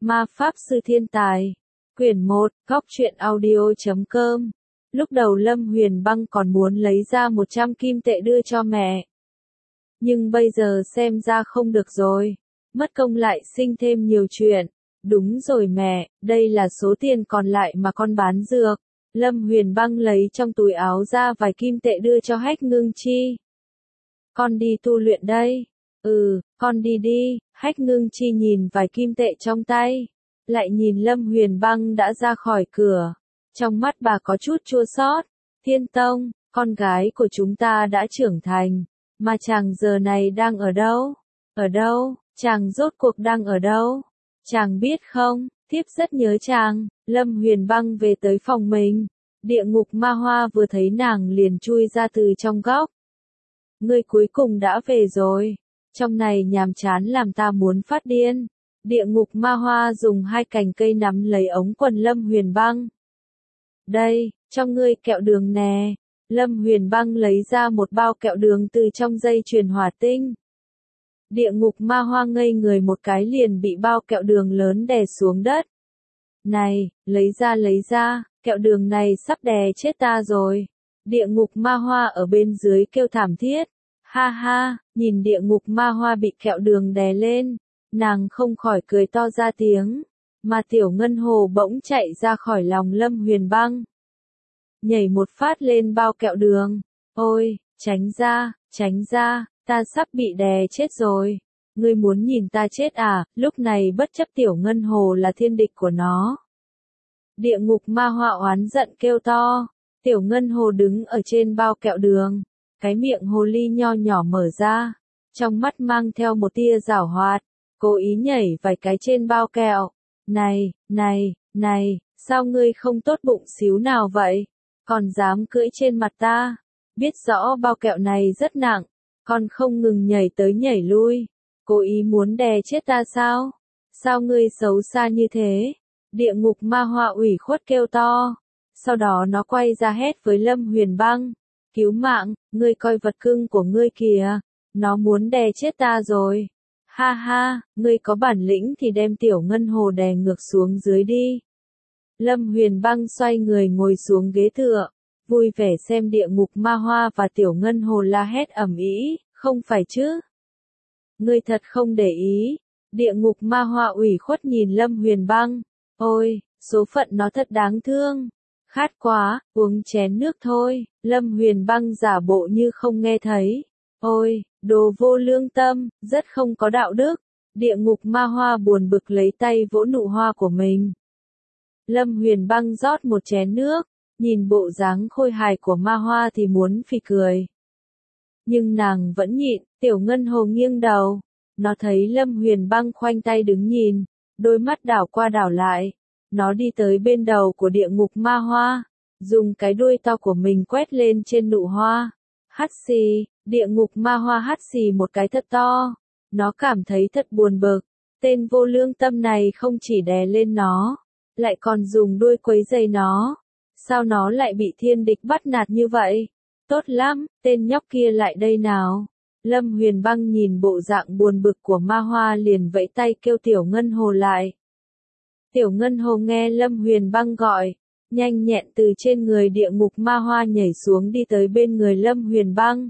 Ma Pháp Sư Thiên Tài. Quyển 1, Góc truyện audio.com. Lúc đầu Lâm Huyền Băng còn muốn lấy ra 100 kim tệ đưa cho mẹ. Nhưng bây giờ xem ra không được rồi. Mất công lại sinh thêm nhiều chuyện. Đúng rồi mẹ, đây là số tiền còn lại mà con bán dược. Lâm Huyền Băng lấy trong túi áo ra vài kim tệ đưa cho Hách Ngưng Chi. Con đi tu luyện đây. Con đi đi. Hách Ngưng Chi nhìn vài kim tệ trong tay. Lại nhìn Lâm Huyền Băng đã ra khỏi cửa. Trong mắt bà có chút chua xót. Thiên Tông, con gái của chúng ta đã trưởng thành. Mà chàng giờ này đang ở đâu? Ở đâu? Chàng rốt cuộc đang ở đâu? Chàng biết không, thiếp rất nhớ chàng. Lâm Huyền Băng về tới phòng mình. Địa ngục ma hoa vừa thấy nàng liền chui ra từ trong góc. Ngươi cuối cùng đã về rồi. Trong này nhàm chán làm ta muốn phát điên. Địa ngục ma hoa dùng hai cành cây nắm lấy ống quần Lâm Huyền Băng. Đây, cho ngươi kẹo đường nè. Lâm Huyền Băng lấy ra một bao kẹo đường từ trong dây chuyền hỏa tinh. Địa ngục ma hoa ngây người một cái liền bị bao kẹo đường lớn đè xuống đất. Này, lấy ra, kẹo đường này sắp đè chết ta rồi. Địa ngục ma hoa ở bên dưới kêu thảm thiết. Ha ha, nhìn địa ngục ma hoa bị kẹo đường đè lên. Nàng không khỏi cười to ra tiếng. Mà Tiểu Ngân Hồ bỗng chạy ra khỏi lòng Lâm Huyền Băng. Nhảy một phát lên bao kẹo đường. Ôi, tránh ra, ta sắp bị đè chết rồi. Ngươi muốn nhìn ta chết à? Lúc này bất chấp Tiểu Ngân Hồ là thiên địch của nó. Địa ngục ma hoa oán giận kêu to. Tiểu Ngân Hồ đứng ở trên bao kẹo đường. Cái miệng hồ ly nho nhỏ mở ra. Trong mắt mang theo một tia giảo hoạt. Cố ý nhảy vài cái trên bao kẹo. Này, sao ngươi không tốt bụng xíu nào vậy? Còn dám cưỡi trên mặt ta? Biết rõ bao kẹo này rất nặng. Còn không ngừng nhảy tới nhảy lui. Cố ý muốn đè chết ta sao? Sao ngươi xấu xa như thế? Địa ngục ma hoa ủy khuất kêu to. Sau đó nó quay ra hét với Lâm Huyền Băng. Cứu mạng, ngươi coi vật cưng của ngươi kìa. Nó muốn đè chết ta rồi. Ha ha, ngươi có bản lĩnh thì đem Tiểu Ngân Hồ đè ngược xuống dưới đi. Lâm Huyền Băng xoay người ngồi xuống ghế tựa. Vui vẻ xem địa ngục ma hoa và Tiểu Ngân Hồ la hét ầm ĩ, không phải chứ? Ngươi thật không để ý. Địa ngục ma hoa ủy khuất nhìn Lâm Huyền Băng. Ôi, số phận nó thật đáng thương. Khát quá, uống chén nước thôi. Lâm Huyền Băng giả bộ như không nghe thấy. Ôi, đồ vô lương tâm, rất không có đạo đức. Địa ngục ma hoa buồn bực lấy tay vỗ nụ hoa của mình. Lâm Huyền Băng rót một chén nước. Nhìn bộ dáng khôi hài của ma hoa thì muốn phì cười. Nhưng nàng vẫn nhịn. Tiểu Ngân Hồ nghiêng đầu. Nó thấy Lâm Huyền Băng khoanh tay đứng nhìn. Đôi mắt đảo qua đảo lại. Nó đi tới bên đầu của địa ngục ma hoa. Dùng cái đuôi to của mình quét lên trên nụ hoa. Hắt xì, địa ngục ma hoa hắt xì một cái thật to. Nó cảm thấy thật buồn bực. Tên vô lương tâm này không chỉ đè lên nó. Lại còn dùng đuôi quấy rầy nó. Sao nó lại bị thiên địch bắt nạt như vậy? Tốt lắm, tên nhóc kia lại đây nào. Lâm Huyền Băng nhìn bộ dạng buồn bực của ma hoa liền vẫy tay kêu Tiểu Ngân Hồ lại. Tiểu Ngân Hồ nghe Lâm Huyền Băng gọi, nhanh nhẹn từ trên người địa ngục ma hoa nhảy xuống đi tới bên người Lâm Huyền Băng.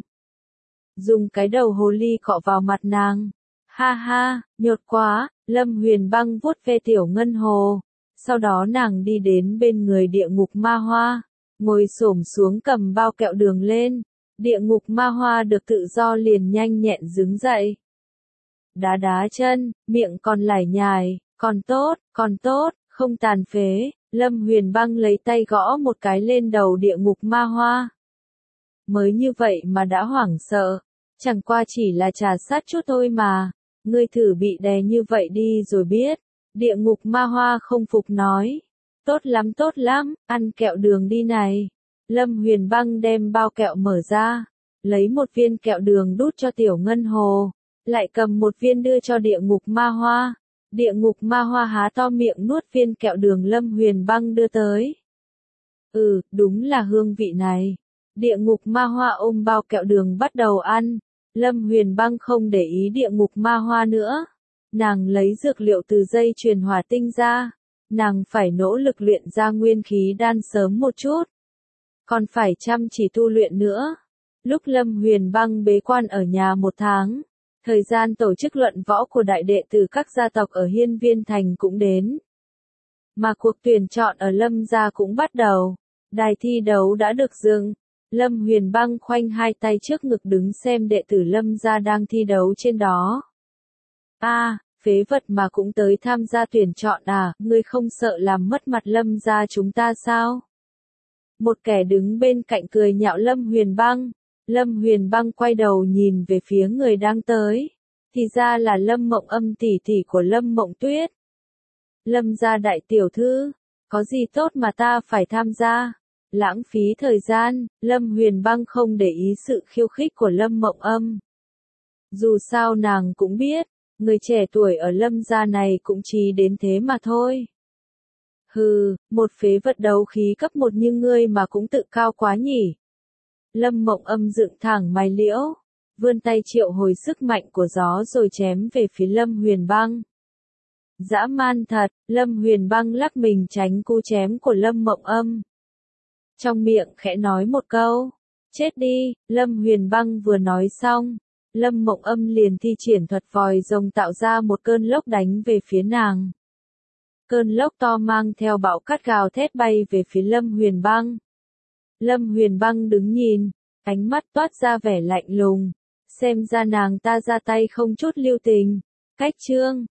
Dùng cái đầu hồ ly cọ vào mặt nàng. Ha ha, nhột quá. Lâm Huyền Băng vuốt ve Tiểu Ngân Hồ. Sau đó nàng đi đến bên người địa ngục ma hoa, ngồi xổm xuống cầm bao kẹo đường lên. Địa ngục ma hoa được tự do liền nhanh nhẹn đứng dậy. Đá chân, miệng còn lải nhải, còn tốt, không tàn phế. Lâm Huyền Băng lấy tay gõ một cái lên đầu địa ngục ma hoa. Mới như vậy mà đã hoảng sợ, chẳng qua chỉ là trà sát chút thôi mà. Ngươi thử bị đè như vậy đi rồi biết. Địa ngục ma hoa không phục nói. Tốt lắm, ăn kẹo đường đi này. Lâm Huyền Băng đem bao kẹo mở ra. Lấy một viên kẹo đường đút cho Tiểu Ngân Hồ. Lại cầm một viên đưa cho địa ngục ma hoa. Địa ngục ma hoa há to miệng nuốt viên kẹo đường Lâm Huyền Băng đưa tới. Đúng là hương vị này. Địa ngục ma hoa ôm bao kẹo đường bắt đầu ăn. Lâm Huyền Băng không để ý địa ngục ma hoa nữa. Nàng lấy dược liệu từ dây chuyền hỏa tinh ra. Nàng phải nỗ lực luyện ra nguyên khí đan sớm một chút. Còn phải chăm chỉ tu luyện nữa. Lúc Lâm Huyền Băng bế quan ở nhà 1 tháng, thời gian tổ chức luận võ của đại đệ tử các gia tộc ở Hiên Viên Thành cũng đến. Mà cuộc tuyển chọn ở Lâm gia cũng bắt đầu. Đài thi đấu đã được dựng. Lâm Huyền Băng khoanh 2 tay trước ngực đứng xem đệ tử Lâm gia đang thi đấu trên đó. Phế vật mà cũng tới tham gia tuyển chọn à, ngươi không sợ làm mất mặt Lâm gia chúng ta sao? Một kẻ đứng bên cạnh cười nhạo Lâm Huyền Băng. Lâm Huyền Băng quay đầu nhìn về phía người đang tới. Thì ra là Lâm Mộng Âm tỷ tỷ của Lâm Mộng Tuyết. Lâm gia đại tiểu thư, có gì tốt mà ta phải tham gia? Lãng phí thời gian, Lâm Huyền Băng không để ý sự khiêu khích của Lâm Mộng Âm. Dù sao nàng cũng biết, người trẻ tuổi ở Lâm gia này cũng chỉ đến thế mà thôi. Hừ, một phế vật đấu khí cấp 1 như ngươi mà cũng tự cao quá nhỉ. Lâm Mộng Âm dựng thẳng mày liễu, vươn tay triệu hồi sức mạnh của gió rồi chém về phía Lâm Huyền Băng. Dã man thật, Lâm Huyền Băng lắc mình tránh cú chém của Lâm Mộng Âm. Trong miệng khẽ nói một câu, chết đi, Lâm Huyền Băng vừa nói xong, Lâm Mộng Âm liền thi triển thuật vòi rồng tạo ra một cơn lốc đánh về phía nàng. Cơn lốc to mang theo bão cát gào thét bay về phía Lâm Huyền Băng. Lâm Huyền Băng đứng nhìn, ánh mắt toát ra vẻ lạnh lùng, xem ra nàng ta ra tay không chút lưu tình. Cách chương